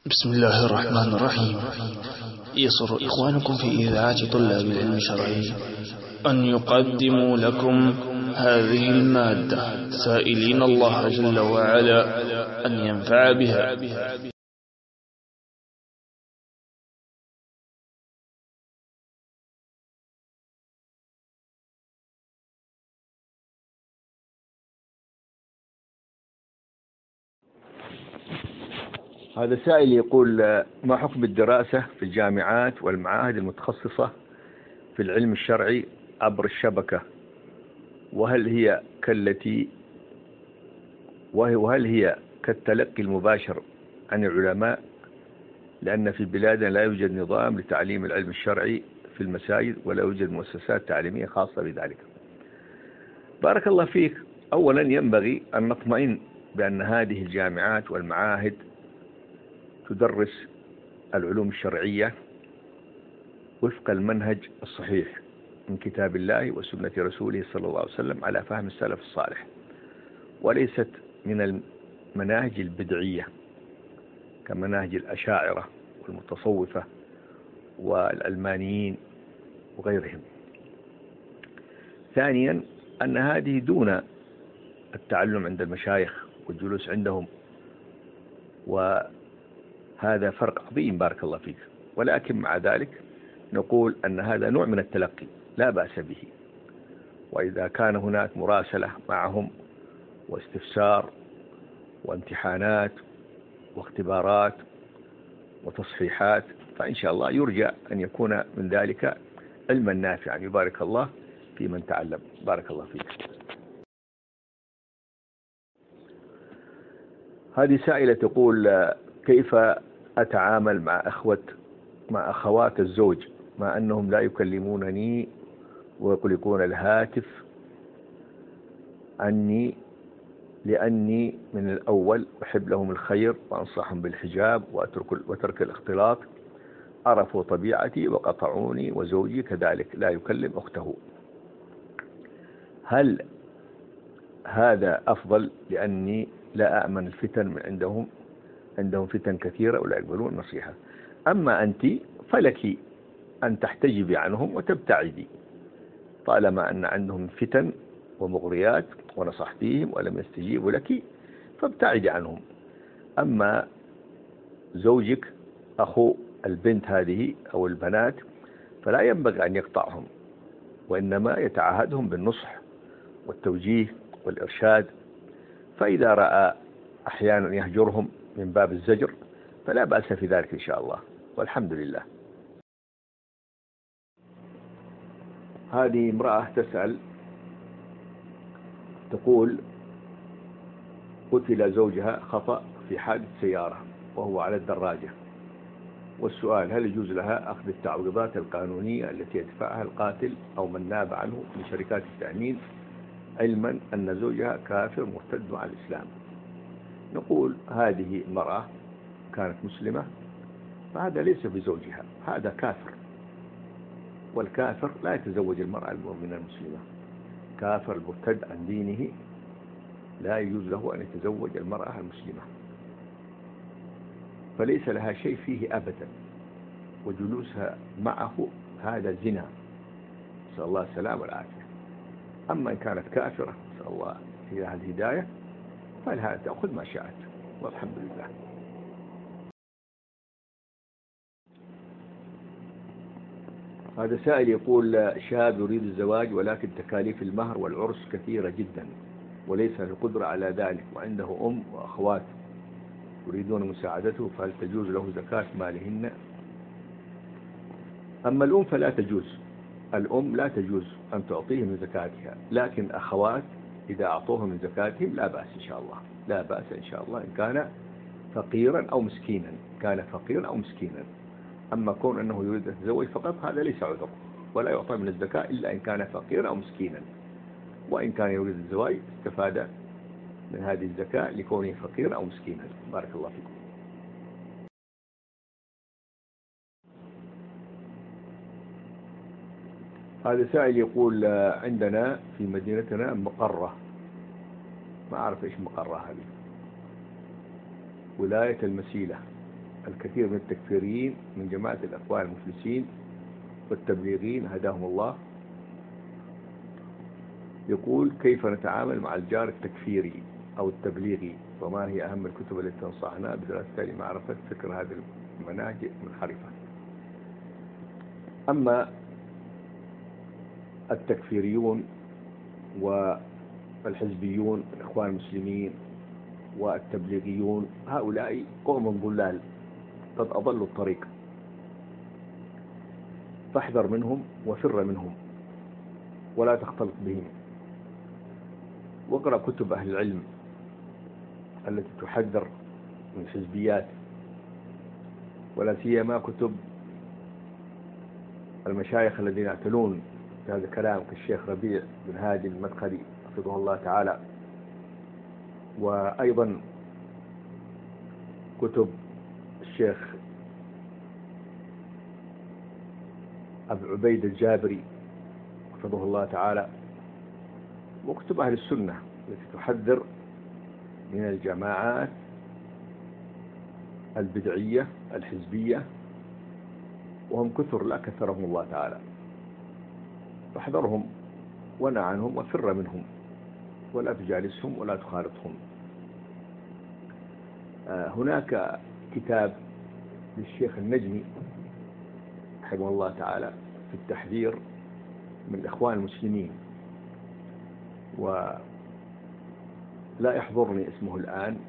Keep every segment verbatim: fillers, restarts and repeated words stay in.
بسم الله الرحمن الرحيم. يسر إخوانكم في إذاعة طلاب العلم الشرعي أن يقدموا لكم هذه المادة سائلين الله جل وعلا أن ينفع بها. هذا سائل يقول: ما حكم الدراسة في الجامعات والمعاهد المتخصصة في العلم الشرعي عبر الشبكة، وهل هي كالتي وهل هي كالتلقي المباشر عن العلماء، لأن في بلادنا لا يوجد نظام لتعليم العلم الشرعي في المساجد ولا يوجد مؤسسات تعليمية خاصة بذلك؟ بارك الله فيك. أولا ينبغي أن نطمئن بأن هذه الجامعات والمعاهد تدرس العلوم الشرعية وفق المنهج الصحيح من كتاب الله وسنة رسوله صلى الله عليه وسلم على فهم السلف الصالح، وليست من المناهج البدعية كمناهج الأشاعرة والمتصوفة والعلمانيين وغيرهم. ثانيا أن هذه دون التعلم عند المشايخ والجلوس عندهم، وهذا فرق عظيم بارك الله فيك. ولكن مع ذلك نقول أن هذا نوع من التلقي لا بأس به، وإذا كان هناك مراسلة معهم واستفسار وامتحانات واختبارات وتصحيحات فإن شاء الله يرجى أن يكون من ذلك علما نافعا يبارك الله في من تعلم. بارك الله فيك. هذه سائلة تقول: كيف أتعامل مع أخوة مع أخوات الزوج مع أنهم لا يكلمونني ويقلقون الهاتف عني، لأني من الأول أحب لهم الخير وأنصحهم بالحجاب وأترك وترك الاختلاط، عرفوا طبيعتي وقطعوني، وزوجي كذلك لا يكلم أخته. هل هذا أفضل لأني لا أأمن الفتن من عندهم عندهم فتن كثيرة ولا يقبلون النصيحة؟ أما أنت فلك أن تحتجبي عنهم وتبتعدي طالما أن عندهم فتن ومغريات ونصحتيهم ولم يستجيبوا لك فابتعدي عنهم. أما زوجك أخو البنت هذه أو البنات فلا ينبغي أن يقطعهم، وإنما يتعهدهم بالنصح والتوجيه والإرشاد، فإذا رأى أحيانا يهجرهم من باب الزجر فلا بأس في ذلك إن شاء الله، والحمد لله. هذه امرأة تسأل تقول: قتل زوجها خطأ في حادث سيارة وهو على الدراجة، والسؤال: هل يجوز لها أخذ التعويضات القانونية التي يدفعها القاتل أو من ناب عنه من شركات التأمين، علما أن زوجها كافر مرتد عن الإسلام؟ نقول: هذه المرأة كانت مسلمة فهذا ليس بزوجها، هذا كافر، والكافر لا يتزوج المرأة المؤمنة المسلمة. كافر المرتد عن دينه لا يجوز له أن يتزوج المرأة المسلمة، فليس لها شيء فيه أبدا، وجلوسها معه هذا زنا، نسأل الله السلامة والعافية. أما إن كانت كافرة نسأل الله فيها الهداية فلها تأخذ ما شاءت، والحمد لله. هذا سائل يقول: شاب يريد الزواج ولكن تكاليف المهر والعرس كثيرة جدا وليس له القدرة على ذلك، وعنده أم وأخوات يريدون مساعدته، فهل تجوز له زكاة مالهن؟ أما الأم فلا تجوز، الأم لا تجوز أن تعطيه من زكاتها، لكن أخوات إذا أعطوه من زكاتهم لا بأس إن شاء الله، لا بأس إن شاء الله إن كان فقيرا أو مسكينا كان فقيرا أو مسكينا. أما كون أنه يريد أن يتزوج فقط هذا ليس عذر، ولا يعطى من الزكاة إلا إن كان فقيرا أو مسكينا، وإن كان يريد الزواج استفاد من هذه الزكاة لكونه فقيرا أو مسكينا. بارك الله فيكم. هذا سائل يقول: عندنا في مدينتنا مقرة، ما أعرف إيش مقرة هذه، ولاية المسيلة الكثير من التكفيريين من جماعة الأخوان المفلسين والتبليغين هداهم الله، يقول: كيف نتعامل مع الجار التكفيري أو التبليغي، وما هي أهم الكتب التي تنصحنا بدراستها لمعرفة فكر هذه المناهج المنحرفة؟ أما التكفيريون والحزبيون الإخوان المسلمين والتبليغيون هؤلاء قوم ضلال قد أضلوا الطريق، فاحذر منهم وفر منهم ولا تختلط بهم، واقرأ كتب أهل العلم التي تحذر من الحزبيات، ولا سيما كتب المشايخ الذين يعتنون بهذا الكلام كالشيخ ربيع بن هادي المدخلي حفظه الله تعالى، وأيضا كتب الشيخ أبو عبيد الجابري حفظه الله تعالى، وكتب أهل السنة التي تحذر من الجماعات البدعية الحزبية، وهم كثر لا كثرهم الله تعالى، فاحذرهم ونع عنهم وفر منهم ولا تجالسهم ولا تخالطهم. هناك كتاب للشيخ النجمي رحمه الله تعالى في التحذير من الإخوان المسلمين، ولا يحضرني اسمه الآن،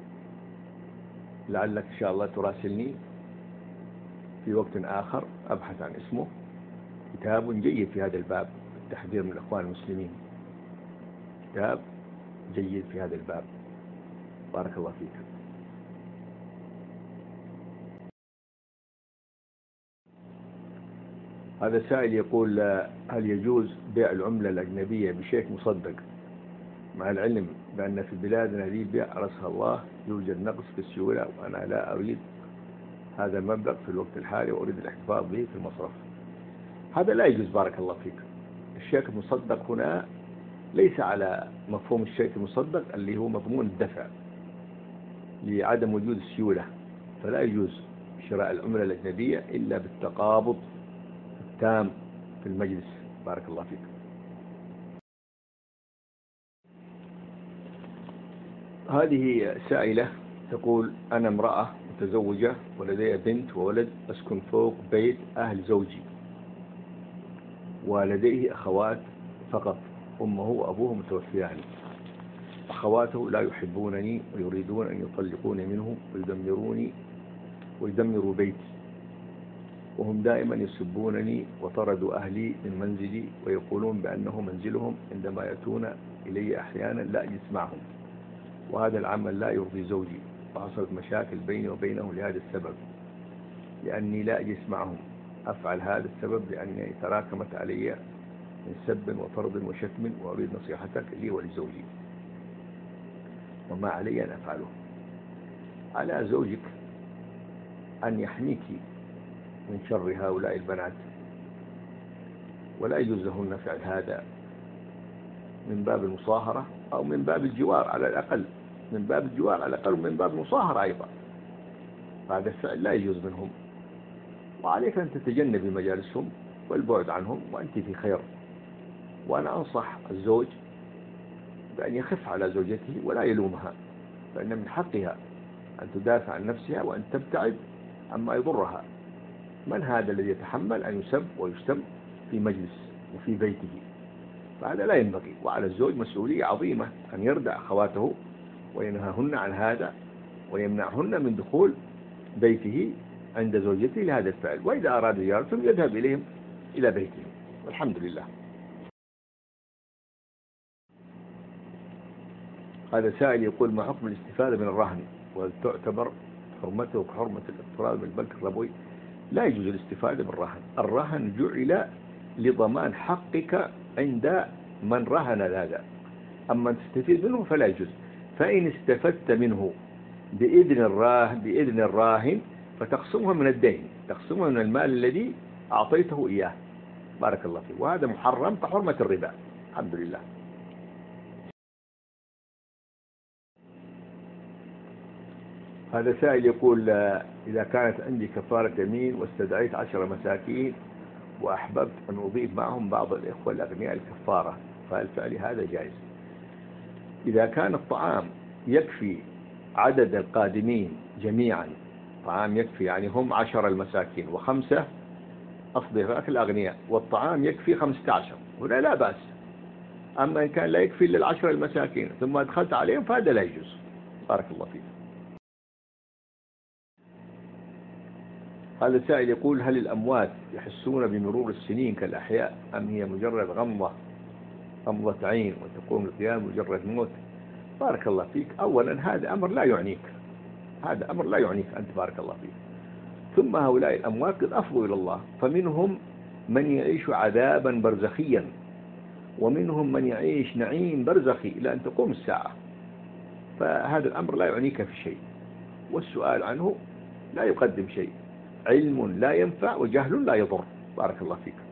لعلك إن شاء الله تراسلني في وقت آخر أبحث عن اسمه. كتاب جيد في هذا الباب، التحذير من الإخوان المسلمين، كتاب جيد في هذا الباب. بارك الله فيك. هذا سائل يقول: هل يجوز بيع العملة الأجنبية بشيك مصدق، مع العلم بأن في بلادنا ليبيا عرسها الله يوجد نقص في السيولة، وأنا لا أريد هذا المبلغ في الوقت الحالي وأريد الاحتفاظ به في المصرف؟ هذا لا يجوز بارك الله فيك. الشيك المصدق هنا ليس على مفهوم الشيك المصدق اللي هو مضمون الدفع لعدم وجود السيولة، فلا يجوز شراء العملة الأجنبية إلا بالتقابض التام في المجلس. بارك الله فيك. هذه سائلة تقول: أنا امرأة متزوجة ولدي بنت وولد، أسكن فوق بيت أهل زوجي، ولديه أخوات فقط، أمه وأبوه متوفيان. أخواته لا يحبونني ويريدون أن يطلقوني منه ويدمروني ويدمروا بيتي، وهم دائما يسبونني، وطردوا أهلي من منزلي ويقولون بأنه منزلهم، عندما يأتون إلي أحيانا لا أجلس معهم، وهذا العمل لا يرضي زوجي، وحصلت مشاكل بيني وبينه لهذا السبب، لأني لا أجلس معهم. أفعل هذا السبب لأني تراكمت علي من سب وطرد وشتم، وأريد نصيحتك لي ولزوجي، وما علي أن أفعله. على زوجك أن يحميك من شر هؤلاء البنات، ولا يجوز لهن فعل هذا من باب المصاهرة أو من باب الجوار على الأقل، من باب الجوار على الأقل ومن باب المصاهرة أيضا. هذا الفعل لا يجوز منهم، وعليك أن تتجنب مجالسهم والبعد عنهم، وأنت في خير. وأنا أنصح الزوج بأن يخف على زوجته ولا يلومها، فإن من حقها أن تدافع عن نفسها وأن تبتعد عما يضرها. من هذا الذي يتحمل أن يسب ويشتم في مجلس وفي بيته؟ فهذا لا ينبغي. وعلى الزوج مسؤولية عظيمة أن يردع أخواته وينهاهن عن هذا ويمنعهن من دخول بيته عند زوجته لهذا الفعل، وإذا أراد زيارتهم يذهب إليهم إلى بيتهم، والحمد لله. هذا سائل يقول: ما حكم الاستفادة من الرهن، وهل تعتبر حرمته كحرمة الاقتراض من البنك الربوي؟ لا يجوز الاستفادة من الرهن. الرهن جعل لضمان حقك عند من رهن هذا، أما تستفيد منه فلا يجوز. فإن استفدت منه بإذن الراهن بإذن الراهن فتقسمها من الدين، تقسمها من المال الذي أعطيته إياه. بارك الله فيك. وهذا محرم كحرمة الربا. الحمد لله. هذا سائل يقول إذا كانت عندي كفارة يمين واستدعيت عشر مساكين وأحببت أن أضيف معهم بعض الإخوة الأغنياء الكفارة، فهل فعلي هذا جائز؟ إذا كان الطعام يكفي عدد القادمين جميعا، طعام يكفي يعني هم عشر المساكين وخمسة أصدقائك الأغنياء والطعام يكفي خمسة عشر، هنا لا بأس. أما إن كان لا يكفي للعشر المساكين ثم أدخلت عليهم فهذا لا يجوز. بارك الله فيك. هذا السائل يقول هل الأموات يحسون بمرور السنين كالأحياء أم هي مجرد غمضة غمضة عين وتقوم القيام مجرد موت؟ بارك الله فيك. أولا هذا أمر لا يعنيك، هذا أمر لا يعنيك أنت بارك الله فيك. ثم هؤلاء الأموات قد أفضوا إلى الله، فمنهم من يعيش عذابا برزخيا ومنهم من يعيش نعيم برزخي إلى أن تقوم الساعة، فهذا الأمر لا يعنيك في شيء، والسؤال عنه لا يقدم شيء. علم لا ينفع وجهل لا يضر. بارك الله فيك.